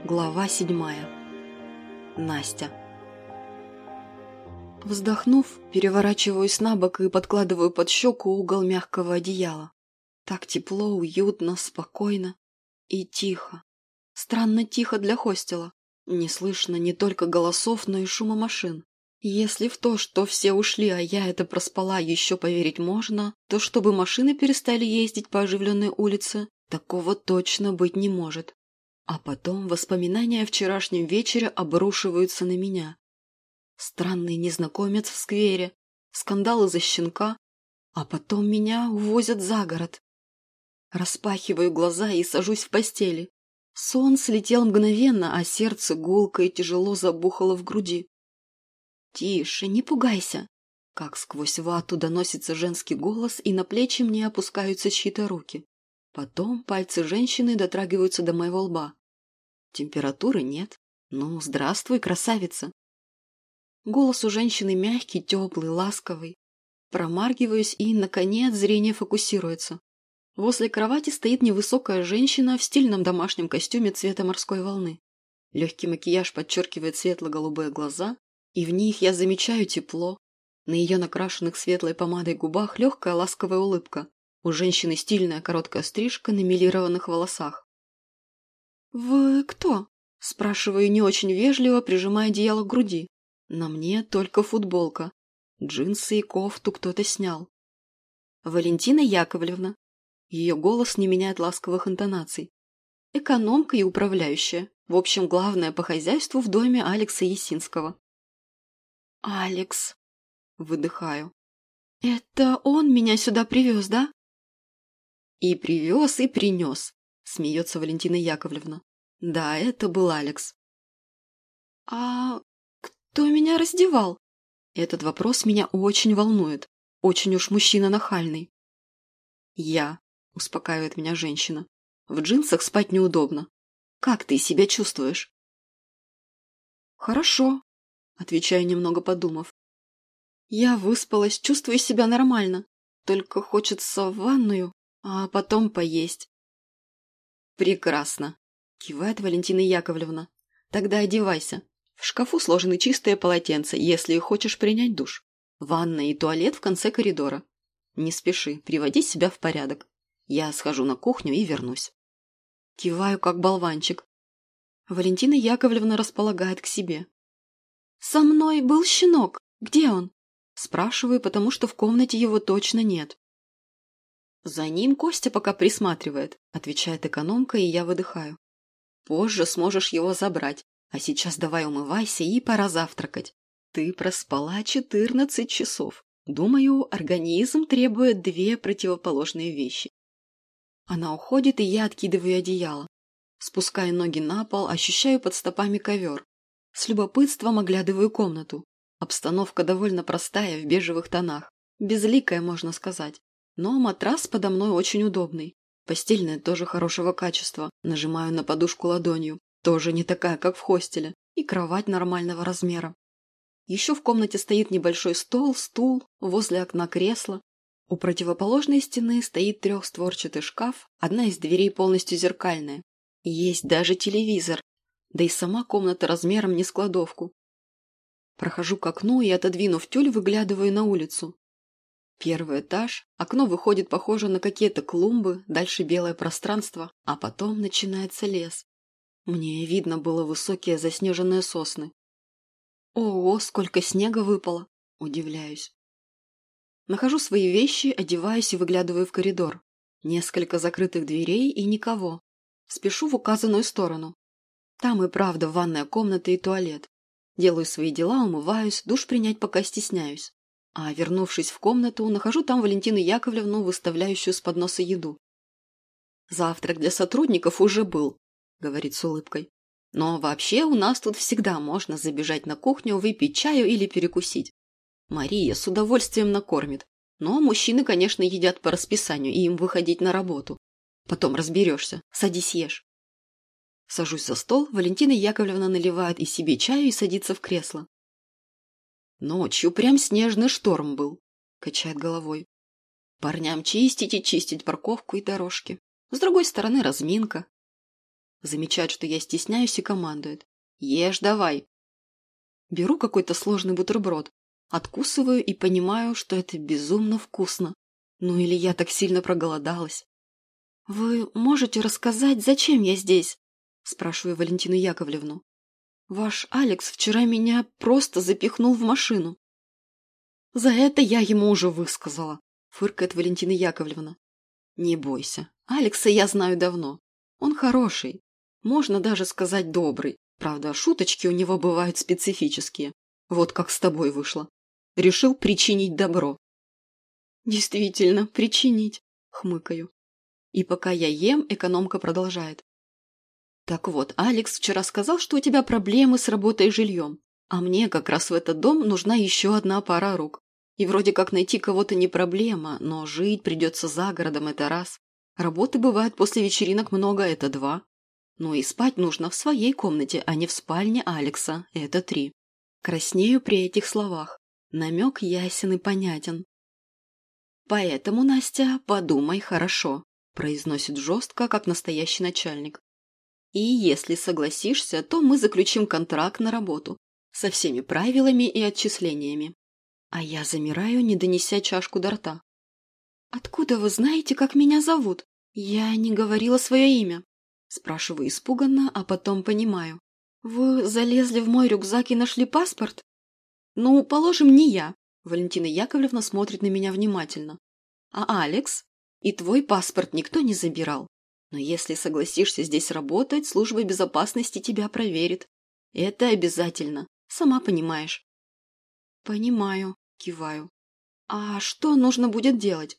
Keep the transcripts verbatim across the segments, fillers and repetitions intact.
Глава седьмая. Настя. Вздохнув, переворачиваюсь на бок и подкладываю под щеку угол мягкого одеяла. Так тепло, уютно, спокойно и тихо. Странно тихо для хостела. Не слышно не только голосов, но и шума машин. Если в то, что все ушли, а я это проспала, еще поверить можно, то чтобы машины перестали ездить по оживленной улице, такого точно быть не может. А потом воспоминания о вчерашнем вечере обрушиваются на меня. Странный незнакомец в сквере, скандал из-за щенка, а потом меня увозят за город. Распахиваю глаза и сажусь в постели. Сон слетел мгновенно, а сердце гулко и тяжело забухало в груди. «Тише, не пугайся!» Как сквозь вату доносится женский голос, и на плечи мне опускаются чьи-то руки. Потом пальцы женщины дотрагиваются до моего лба. Температуры нет. Ну, здравствуй, красавица. Голос у женщины мягкий, теплый, ласковый. Промаргиваюсь, и, наконец, зрение фокусируется. Возле кровати стоит невысокая женщина в стильном домашнем костюме цвета морской волны. Легкий макияж подчеркивает светло-голубые глаза, и в них я замечаю тепло. На ее накрашенных светлой помадой губах легкая ласковая улыбка. У женщины стильная короткая стрижка на милированных волосах. «Вы кто?» – спрашиваю не очень вежливо, прижимая одеяло к груди. На мне только футболка. Джинсы и кофту кто-то снял. «Валентина Яковлевна». Ее голос не меняет ласковых интонаций. Экономка и управляющая. В общем, главная по хозяйству в доме Алекса Есинского. «Алекс», – выдыхаю. «Это он меня сюда привез, да?» «И привез, и принес», – смеется Валентина Яковлевна. «Да, это был Алекс». «А кто меня раздевал?» Этот вопрос меня очень волнует. Очень уж мужчина нахальный. «Я», – успокаивает меня женщина. «В джинсах спать неудобно. Как ты себя чувствуешь?» «Хорошо», – отвечаю, немного подумав. «Я выспалась, чувствую себя нормально. Только хочется в ванную, а потом поесть». «Прекрасно», – кивает Валентина Яковлевна. «Тогда одевайся. В шкафу сложены чистые полотенца, если хочешь принять душ. Ванна и туалет в конце коридора. Не спеши, приводи себя в порядок. Я схожу на кухню и вернусь». Киваю, как болванчик. Валентина Яковлевна располагает к себе. «Со мной был щенок. Где он?» Спрашиваю, потому что в комнате его точно нет. «За ним Костя пока присматривает», – отвечает экономка, и я выдыхаю. «Позже сможешь его забрать, а сейчас давай умывайся и пора завтракать. Ты проспала четырнадцать часов. Думаю, организм требует две противоположные вещи». Она уходит, и я откидываю одеяло. Спускаю ноги на пол, ощущаю под стопами ковер. С любопытством оглядываю комнату. Обстановка довольно простая, в бежевых тонах. Безликая, можно сказать. Но матрас подо мной очень удобный. Постельная тоже хорошего качества. Нажимаю на подушку ладонью. Тоже не такая, как в хостеле. И кровать нормального размера. Еще в комнате стоит небольшой стол, стул, возле окна кресло. У противоположной стены стоит трехстворчатый шкаф, одна из дверей полностью зеркальная. Есть даже телевизор. Да и сама комната размером не с кладовку. Прохожу к окну и, отодвинув тюль, выглядываю на улицу. Первый этаж, окно выходит похоже на какие-то клумбы, дальше белое пространство, а потом начинается лес. Мне видно было высокие заснеженные сосны. Ого, сколько снега выпало! Удивляюсь. Нахожу свои вещи, одеваюсь и выглядываю в коридор. Несколько закрытых дверей и никого. Спешу в указанную сторону. Там и правда ванная комната и туалет. Делаю свои дела, умываюсь, душ принять пока стесняюсь. А вернувшись в комнату, нахожу там Валентину Яковлевну, выставляющую с подноса еду. «Завтрак для сотрудников уже был», — говорит с улыбкой. «Но вообще у нас тут всегда можно забежать на кухню, выпить чаю или перекусить. Мария с удовольствием накормит. Но мужчины, конечно, едят по расписанию, и им выходить на работу. Потом разберешься. Садись, ешь». Сажусь за стол, Валентина Яковлевна наливает и себе чаю и садится в кресло. «Ночью прям снежный шторм был», – качает головой. «Парням чистить и чистить парковку и дорожки. С другой стороны разминка». Замечает, что я стесняюсь и командует. Ешь давай. Беру какой-то сложный бутерброд, откусываю и понимаю, что это безумно вкусно. Ну или я так сильно проголодалась. «Вы можете рассказать, зачем я здесь?» Спрашиваю Валентину Яковлевну. «Ваш Алекс вчера меня просто запихнул в машину». «За это я ему уже высказала», — фыркает Валентина Яковлевна. «Не бойся, Алекса я знаю давно. Он хороший, можно даже сказать добрый. Правда, шуточки у него бывают специфические. Вот как с тобой вышло. Решил причинить добро». «Действительно, причинить», — хмыкаю. И пока я ем, экономка продолжает. «Так вот, Алекс вчера сказал, что у тебя проблемы с работой и жильем, а мне как раз в этот дом нужна еще одна пара рук. И вроде как найти кого-то не проблема, но жить придется за городом, это раз. Работы бывает после вечеринок много, это два. Ну и спать нужно в своей комнате, а не в спальне Алекса, это три». Краснею при этих словах. Намек ясен и понятен. «Поэтому, Настя, подумай хорошо», – произносит жестко, как настоящий начальник. «И если согласишься, то мы заключим контракт на работу со всеми правилами и отчислениями». А я замираю, не донеся чашку до рта. «Откуда вы знаете, как меня зовут? Я не говорила свое имя». Спрашиваю испуганно, а потом понимаю. «Вы залезли в мой рюкзак и нашли паспорт?» «Ну, положим, не я». Валентина Яковлевна смотрит на меня внимательно. «А Алекс? И твой паспорт никто не забирал. Но если согласишься здесь работать, служба безопасности тебя проверит. Это обязательно, сама понимаешь». «Понимаю», – киваю. «А что нужно будет делать?»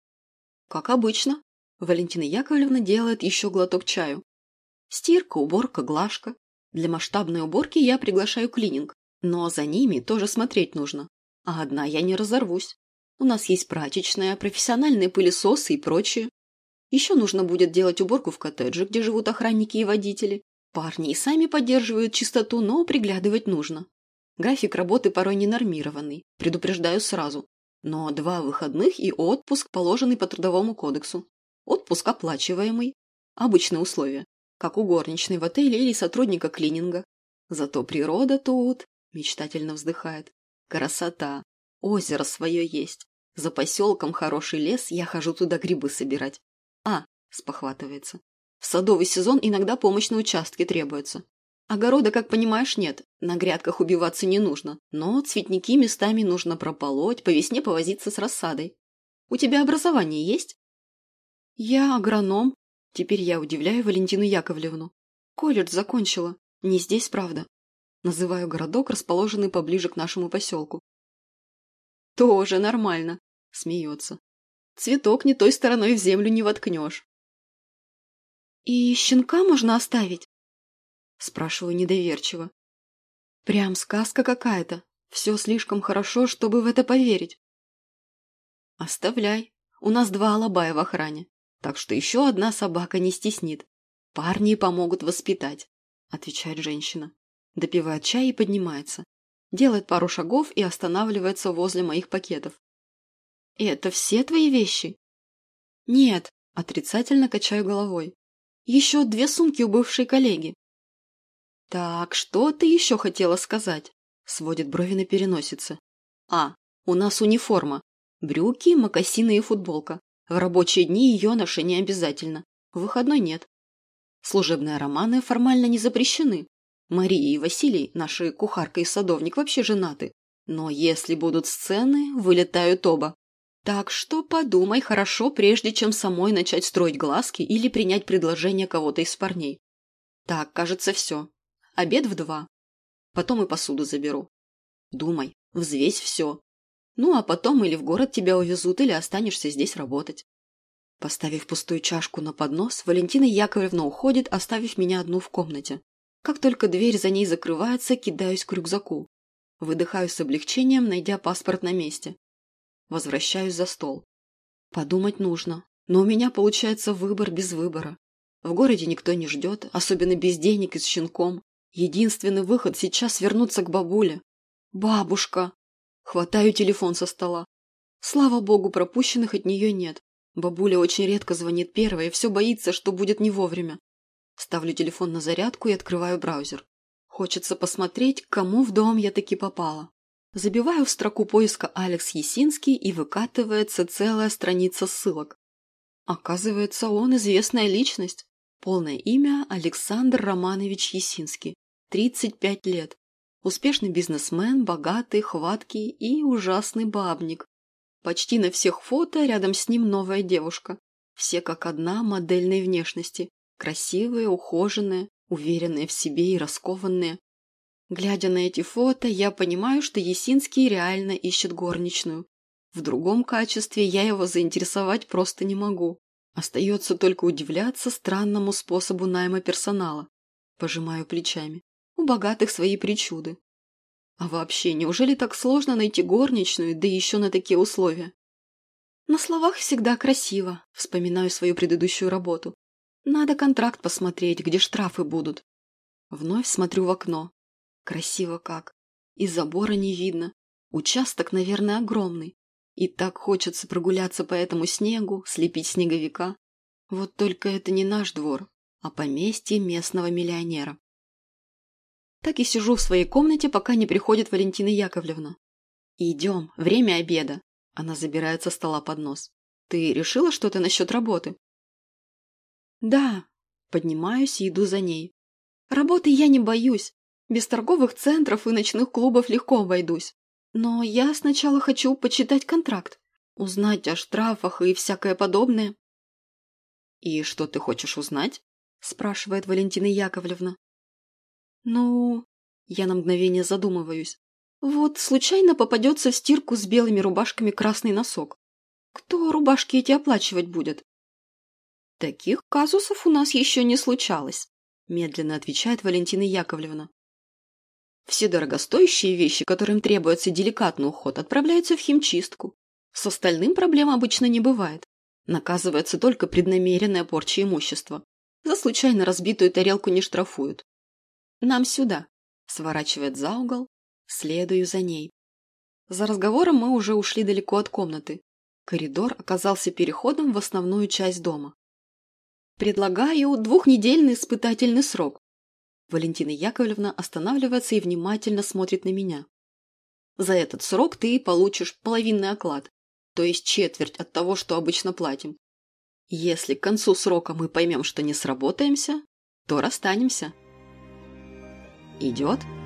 «Как обычно». Валентина Яковлевна делает еще глоток чаю. «Стирка, уборка, глажка. Для масштабной уборки я приглашаю клининг, но за ними тоже смотреть нужно. А одна я не разорвусь. У нас есть прачечная, профессиональные пылесосы и прочее. Еще нужно будет делать уборку в коттедже, где живут охранники и водители. Парни и сами поддерживают чистоту, но приглядывать нужно. График работы порой ненормированный, предупреждаю сразу. Но два выходных и отпуск, положенный по Трудовому кодексу. Отпуск оплачиваемый. Обычные условия, как у горничной в отеле или сотрудника клининга. Зато природа тут, мечтательно вздыхает. Красота. Озеро свое есть. За поселком хороший лес, я хожу туда грибы собирать. А, спохватывается. В садовый сезон иногда помощь на участке требуется. Огорода, как понимаешь, нет. На грядках убиваться не нужно. Но цветники местами нужно прополоть, по весне повозиться с рассадой. У тебя образование есть? Я агроном. Теперь я удивляю Валентину Яковлевну. Колледж закончила. Не здесь, правда. Называю городок, расположенный поближе к нашему поселку. Тоже нормально, смеется. Цветок не той стороной в землю не воткнешь. И щенка можно оставить? Спрашиваю недоверчиво. Прям сказка какая-то. Все слишком хорошо, чтобы в это поверить. Оставляй. У нас два алабая в охране. Так что еще одна собака не стеснит. Парни помогут воспитать, отвечает женщина. Допивает чай и поднимается. Делает пару шагов и останавливается возле моих пакетов. «Это все твои вещи?» «Нет», – отрицательно качаю головой. «Еще две сумки у бывшей коллеги». «Так, что ты еще хотела сказать?» – сводит брови на переносице. «А, у нас униформа. Брюки, мокасины и футболка. В рабочие дни ее ношение обязательно. В выходной нет. Служебные романы формально не запрещены. Мария и Василий, наши кухарка и садовник, вообще женаты. Но если будут сцены, вылетают оба. Так что подумай хорошо, прежде чем самой начать строить глазки или принять предложение кого-то из парней. Так, кажется, все. Обед в два. Потом и посуду заберу. Думай, взвесь все. Ну, а потом или в город тебя увезут, или останешься здесь работать». Поставив пустую чашку на поднос, Валентина Яковлевна уходит, оставив меня одну в комнате. Как только дверь за ней закрывается, кидаюсь к рюкзаку. Выдыхаю с облегчением, найдя паспорт на месте. Возвращаюсь за стол. Подумать нужно, но у меня получается выбор без выбора. В городе никто не ждет, особенно без денег и с щенком. Единственный выход сейчас вернуться к бабуле. «Бабушка!» Хватаю телефон со стола. Слава богу, пропущенных от нее нет. Бабуля очень редко звонит первой и все боится, что будет не вовремя. Ставлю телефон на зарядку и открываю браузер. Хочется посмотреть, к кому в дом я таки попала. Забиваю в строку поиска Алекс Ясинский и выкатывается целая страница ссылок. Оказывается, он известная личность. Полное имя Александр Романович Ясинский. тридцать пять лет. Успешный бизнесмен, богатый, хваткий и ужасный бабник. Почти на всех фото рядом с ним новая девушка. Все как одна модельной внешности. Красивые, ухоженные, уверенные в себе и раскованные. Глядя на эти фото, я понимаю, что Ясинский реально ищет горничную. В другом качестве я его заинтересовать просто не могу. Остается только удивляться странному способу найма персонала. Пожимаю плечами. У богатых свои причуды. А вообще, неужели так сложно найти горничную, да еще на такие условия? На словах всегда красиво, вспоминаю свою предыдущую работу. Надо контракт посмотреть, где штрафы будут. Вновь смотрю в окно. Красиво как. И забора не видно. Участок, наверное, огромный. И так хочется прогуляться по этому снегу, слепить снеговика. Вот только это не наш двор, а поместье местного миллионера. Так и сижу в своей комнате, пока не приходит Валентина Яковлевна. «Идем, время обеда». Она забирает со стола поднос. «Ты решила что-то насчет работы?» «Да». Поднимаюсь и иду за ней. «Работы я не боюсь. Без торговых центров и ночных клубов легко обойдусь. Но я сначала хочу почитать контракт, узнать о штрафах и всякое подобное». «И что ты хочешь узнать?» – спрашивает Валентина Яковлевна. «Ну...» – я на мгновение задумываюсь. «Вот случайно попадется в стирку с белыми рубашками красный носок. Кто рубашки эти оплачивать будет?» «Таких казусов у нас еще не случалось», – медленно отвечает Валентина Яковлевна. «Все дорогостоящие вещи, которым требуется деликатный уход, отправляются в химчистку. С остальным проблем обычно не бывает. Наказывается только преднамеренная порча имущества. За случайно разбитую тарелку не штрафуют. Нам сюда», – сворачивает за угол, следую за ней. За разговором мы уже ушли далеко от комнаты. Коридор оказался переходом в основную часть дома. «Предлагаю двухнедельный испытательный срок». Валентина Яковлевна останавливается и внимательно смотрит на меня. «За этот срок ты получишь половинный оклад, то есть четверть от того, что обычно платим. Если к концу срока мы поймем, что не сработаемся, то расстанемся». «Идет?»